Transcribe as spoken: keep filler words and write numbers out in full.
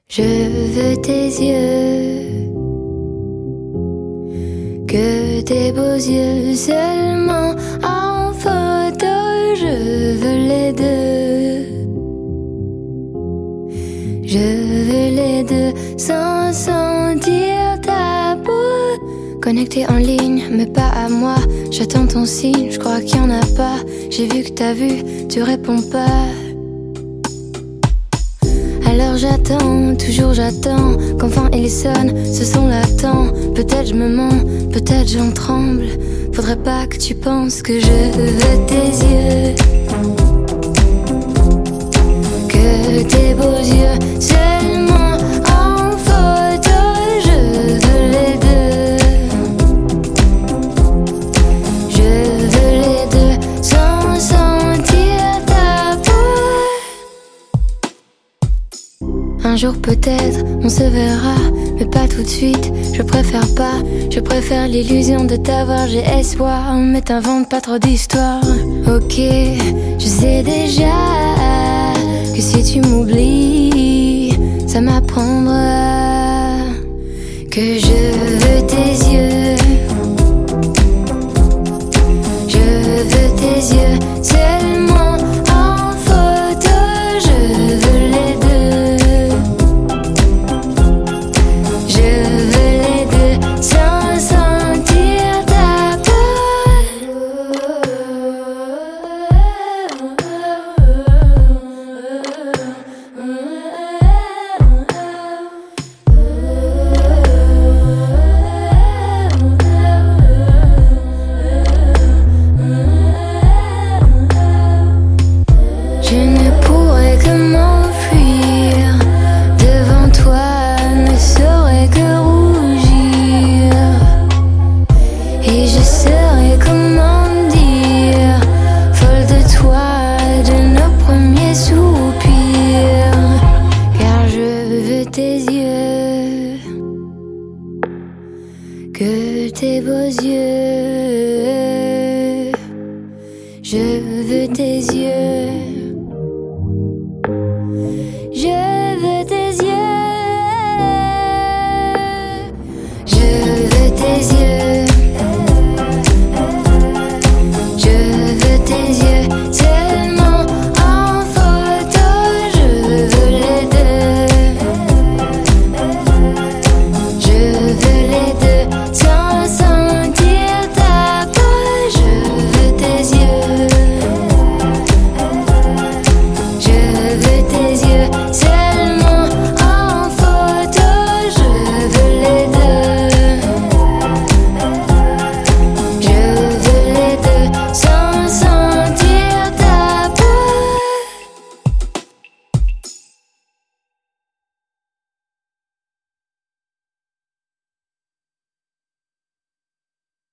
Je veux tes yeux, que tes beaux yeux seulement en photo. Je veux les deux, je veux les deux sans sentir ta peau. Connecté en ligne, mais pas à moi. J'attends ton signe, je crois qu'il y en a pas. J'ai vu que t'as vu, tu réponds pas. Alors j'attends, toujours j'attends qu'enfin il sonne, ce son l'attend. Peut-être je me mens, peut-être j'en tremble. Faudrait pas que tu penses que je veux tes yeux, que tes beaux yeux seulement en photo. Je veux les deux, je veux les deux sans sentir ta peau. Un jour peut-être on se verra, mais pas tout de suite. Je préfère pas, je préfère l'illusion de t'avoir. J'ai espoir, mais t'inventes pas trop d'histoires. Ok, je sais déjà que si tu m'oublies, ça m'apprendra que je veux tes yeux, je veux tes yeux seulement en photo. Je veux les deux, je veux les deux sans sentir ta peau. Je ne pourrais que m'enfuir devant toi, ne saurais que rougir. Et je serais, comment dire, folle de toi, de nos premiers soupirs. Car je veux tes yeux, que tes beaux yeux. Je veux tes yeux.